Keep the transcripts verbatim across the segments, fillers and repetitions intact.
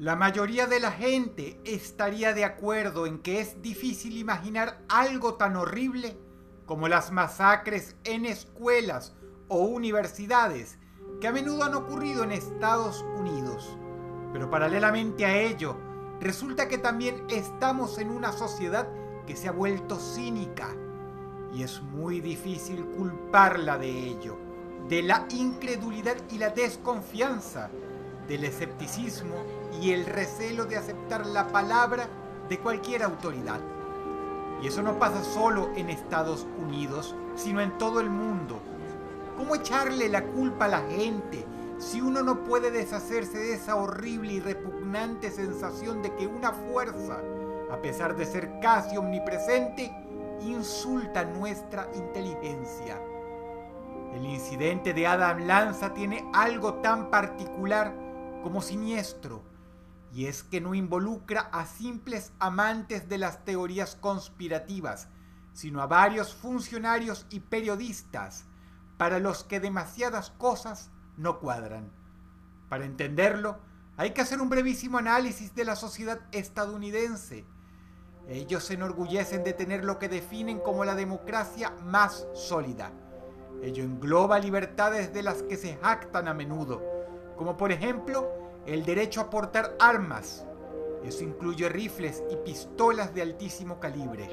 La mayoría de la gente estaría de acuerdo en que es difícil imaginar algo tan horrible como las masacres en escuelas o universidades que a menudo han ocurrido en Estados Unidos. Pero paralelamente a ello, resulta que también estamos en una sociedad que se ha vuelto cínica y es muy difícil culparla de ello, de la incredulidad y la desconfianza, del escepticismo y el recelo de aceptar la palabra de cualquier autoridad. Y eso no pasa solo en Estados Unidos, sino en todo el mundo. ¿Cómo echarle la culpa a la gente si uno no puede deshacerse de esa horrible y repugnante sensación de que una fuerza, a pesar de ser casi omnipresente, insulta nuestra inteligencia? El incidente de Adam Lanza tiene algo tan particular como siniestro, y es que no involucra a simples amantes de las teorías conspirativas, sino a varios funcionarios y periodistas para los que demasiadas cosas no cuadran. Para entenderlo, hay que hacer un brevísimo análisis de la sociedad estadounidense. Ellos se enorgullecen de tener lo que definen como la democracia más sólida. Ello engloba libertades de las que se jactan a menudo, como por ejemplo el derecho a portar armas. Eso incluye rifles y pistolas de altísimo calibre.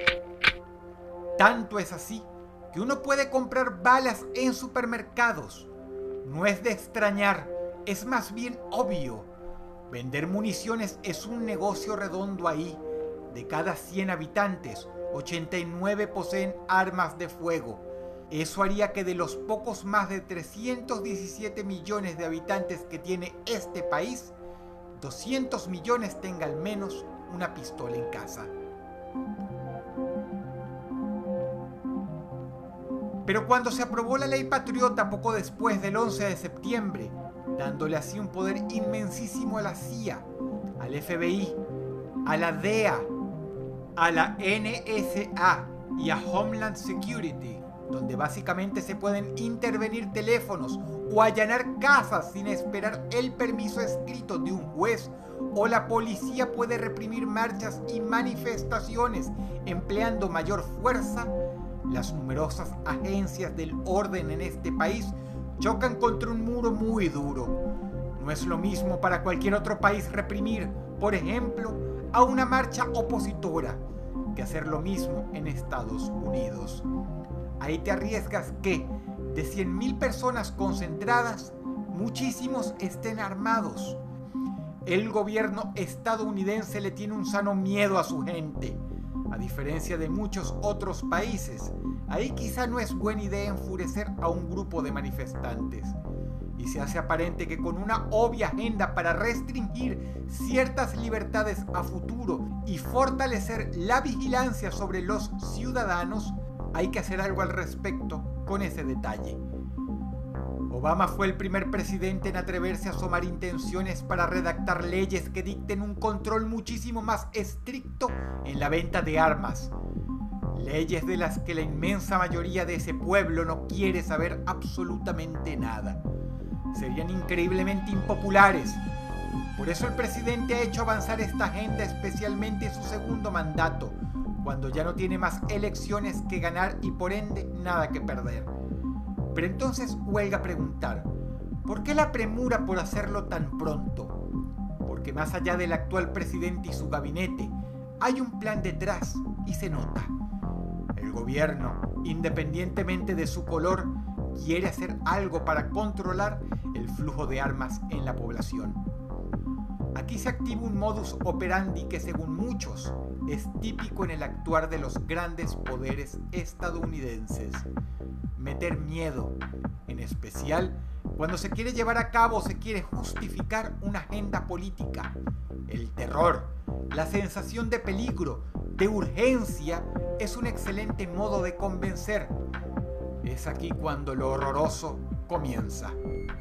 Tanto es así que uno puede comprar balas en supermercados. No es de extrañar, es más bien obvio. Vender municiones es un negocio redondo ahí. De cada cien habitantes, ochenta y nueve poseen armas de fuego. Eso haría que de los pocos más de trescientos diecisiete millones de habitantes que tiene este país, doscientos millones tenga al menos una pistola en casa. Pero cuando se aprobó la Ley Patriota poco después del once de septiembre, dándole así un poder inmensísimo a la C I A, al F B I, a la D E A, a la N S A y a Homeland Security, donde básicamente se pueden intervenir teléfonos o allanar casas sin esperar el permiso escrito de un juez, o la policía puede reprimir marchas y manifestaciones empleando mayor fuerza, las numerosas agencias del orden en este país chocan contra un muro muy duro. No es lo mismo para cualquier otro país reprimir, por ejemplo, a una marcha opositora, que hacer lo mismo en Estados Unidos. Ahí te arriesgas que, de cien mil personas concentradas, muchísimos estén armados. El gobierno estadounidense le tiene un sano miedo a su gente. A diferencia de muchos otros países, ahí quizá no es buena idea enfurecer a un grupo de manifestantes. Y se hace aparente que con una obvia agenda para restringir ciertas libertades a futuro y fortalecer la vigilancia sobre los ciudadanos, hay que hacer algo al respecto con ese detalle. Obama fue el primer presidente en atreverse a asomar intenciones para redactar leyes que dicten un control muchísimo más estricto en la venta de armas. Leyes de las que la inmensa mayoría de ese pueblo no quiere saber absolutamente nada. Serían increíblemente impopulares. Por eso el presidente ha hecho avanzar esta agenda, especialmente en su segundo mandato, cuando ya no tiene más elecciones que ganar y por ende nada que perder. Pero entonces huelga preguntar, ¿por qué la premura por hacerlo tan pronto? Porque más allá del actual presidente y su gabinete, hay un plan detrás y se nota. El gobierno, independientemente de su color, quiere hacer algo para controlar el flujo de armas en la población. Aquí se activa un modus operandi que, según muchos, es típico en el actuar de los grandes poderes estadounidenses: meter miedo, en especial cuando se quiere llevar a cabo o se quiere justificar una agenda política. El terror, la sensación de peligro, de urgencia, es un excelente modo de convencer. Es aquí cuando lo horroroso comienza.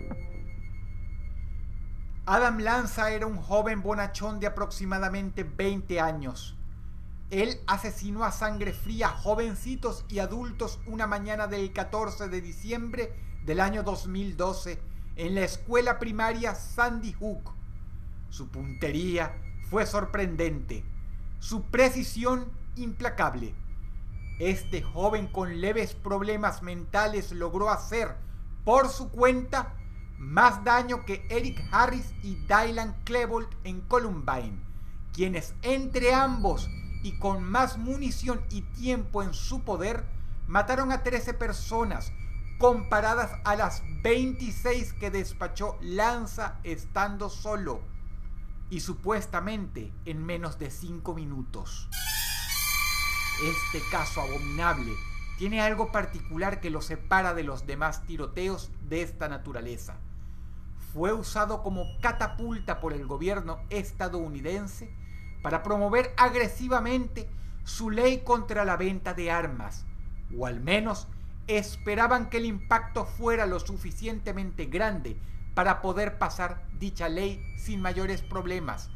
Adam Lanza era un joven bonachón de aproximadamente veinte años. Él asesinó a sangre fría jovencitos y adultos una mañana del catorce de diciembre del año dos mil doce en la escuela primaria Sandy Hook. Su puntería fue sorprendente, su precisión implacable. Este joven con leves problemas mentales logró hacer, por su cuenta, más daño que Eric Harris y Dylan Klebold en Columbine, quienes entre ambos y con más munición y tiempo en su poder, mataron a trece personas, comparadas a las veintiséis que despachó Lanza estando solo, y supuestamente en menos de cinco minutos. Este caso abominable tiene algo particular que lo separa de los demás tiroteos de esta naturaleza. Fue usado como catapulta por el gobierno estadounidense para promover agresivamente su ley contra la venta de armas, o al menos esperaban que el impacto fuera lo suficientemente grande para poder pasar dicha ley sin mayores problemas.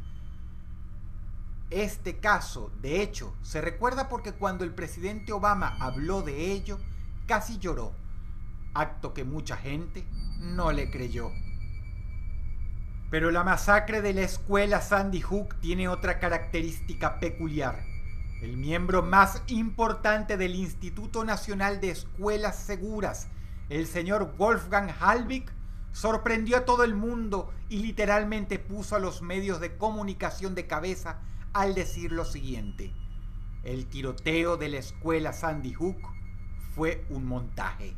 Este caso, de hecho, se recuerda porque cuando el presidente Obama habló de ello, casi lloró, acto que mucha gente no le creyó. Pero la masacre de la escuela Sandy Hook tiene otra característica peculiar. El miembro más importante del Instituto Nacional de Escuelas Seguras, el señor Wolfgang Halbig, sorprendió a todo el mundo y literalmente puso a los medios de comunicación de cabeza al decir lo siguiente: el tiroteo de la escuela Sandy Hook fue un montaje.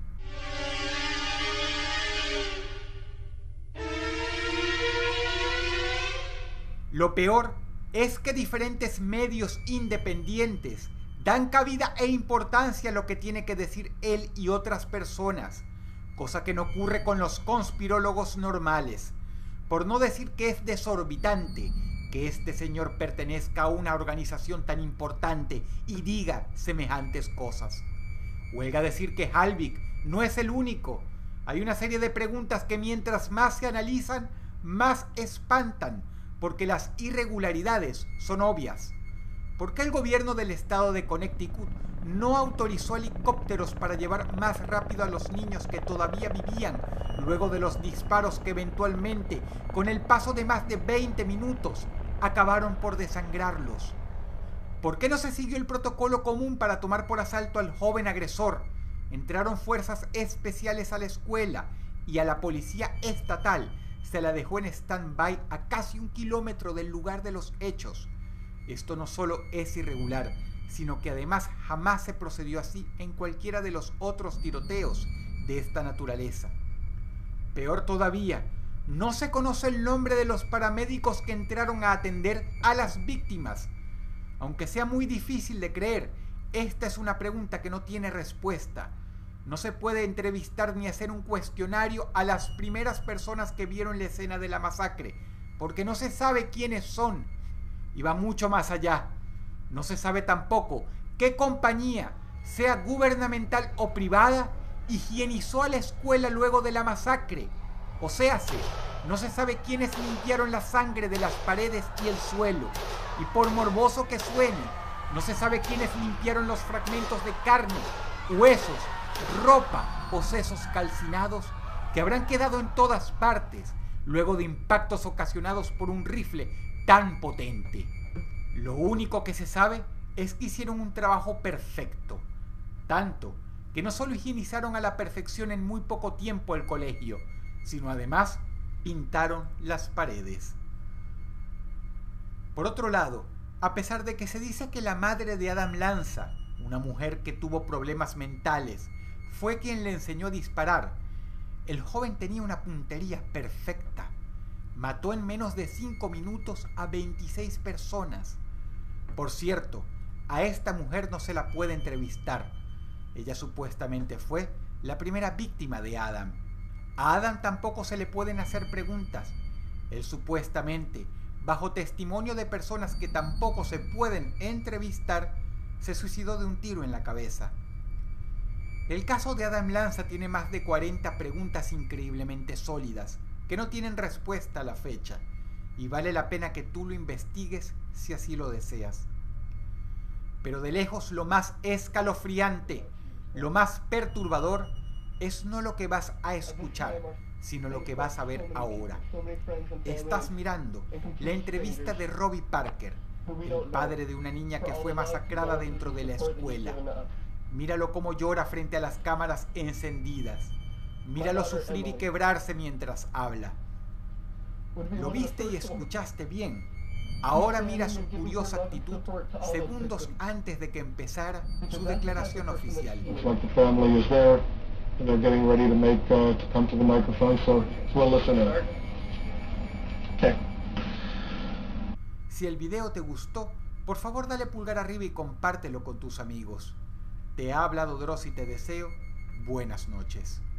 Lo peor es que diferentes medios independientes dan cabida e importancia a lo que tiene que decir él y otras personas, cosa que no ocurre con los conspirólogos normales, por no decir que es desorbitante que este señor pertenezca a una organización tan importante y diga semejantes cosas. Huelga decir que Halbig no es el único. Hay una serie de preguntas que mientras más se analizan, más espantan, porque las irregularidades son obvias. ¿Por qué el gobierno del estado de Connecticut no autorizó helicópteros para llevar más rápido a los niños que todavía vivían luego de los disparos que eventualmente, con el paso de más de veinte minutos, acabaron por desangrarlos? ¿Por qué no se siguió el protocolo común para tomar por asalto al joven agresor? Entraron fuerzas especiales a la escuela y a la policía estatal se la dejó en stand-by a casi un kilómetro del lugar de los hechos. Esto no solo es irregular, sino que además jamás se procedió así en cualquiera de los otros tiroteos de esta naturaleza. Peor todavía, no se conoce el nombre de los paramédicos que entraron a atender a las víctimas. Aunque sea muy difícil de creer, esta es una pregunta que no tiene respuesta. No se puede entrevistar ni hacer un cuestionario a las primeras personas que vieron la escena de la masacre, porque no se sabe quiénes son. Y va mucho más allá. No se sabe tampoco qué compañía, sea gubernamental o privada, higienizó a la escuela luego de la masacre. O sea, no se sabe quiénes limpiaron la sangre de las paredes y el suelo. Y por morboso que suene, no se sabe quiénes limpiaron los fragmentos de carne, huesos, ropa o sesos calcinados que habrán quedado en todas partes luego de impactos ocasionados por un rifle tan potente. Lo único que se sabe es que hicieron un trabajo perfecto, tanto que no solo higienizaron a la perfección en muy poco tiempo el colegio, sino además pintaron las paredes. Por otro lado, a pesar de que se dice que la madre de Adam Lanza, una mujer que tuvo problemas mentales, fue quien le enseñó a disparar, el joven tenía una puntería perfecta. Mató en menos de cinco minutos a veintiséis personas. Por cierto, a esta mujer no se la puede entrevistar. Ella supuestamente fue la primera víctima de Adam. A Adam tampoco se le pueden hacer preguntas. Él supuestamente, bajo testimonio de personas que tampoco se pueden entrevistar, se suicidó de un tiro en la cabeza. El caso de Adam Lanza tiene más de cuarenta preguntas increíblemente sólidas que no tienen respuesta a la fecha, y vale la pena que tú lo investigues si así lo deseas. Pero de lejos lo más escalofriante, lo más perturbador, es no lo que vas a escuchar, sino lo que vas a ver ahora. Estás mirando la entrevista de Robbie Parker, el padre de una niña que fue masacrada dentro de la escuela. Míralo cómo llora frente a las cámaras encendidas. Míralo sufrir y quebrarse mientras habla. Lo viste y escuchaste bien. Ahora mira su curiosa actitud segundos antes de que empezara su declaración oficial. Si el video te gustó, por favor dale pulgar arriba y compártelo con tus amigos. Te ha hablado Dross y te deseo buenas noches.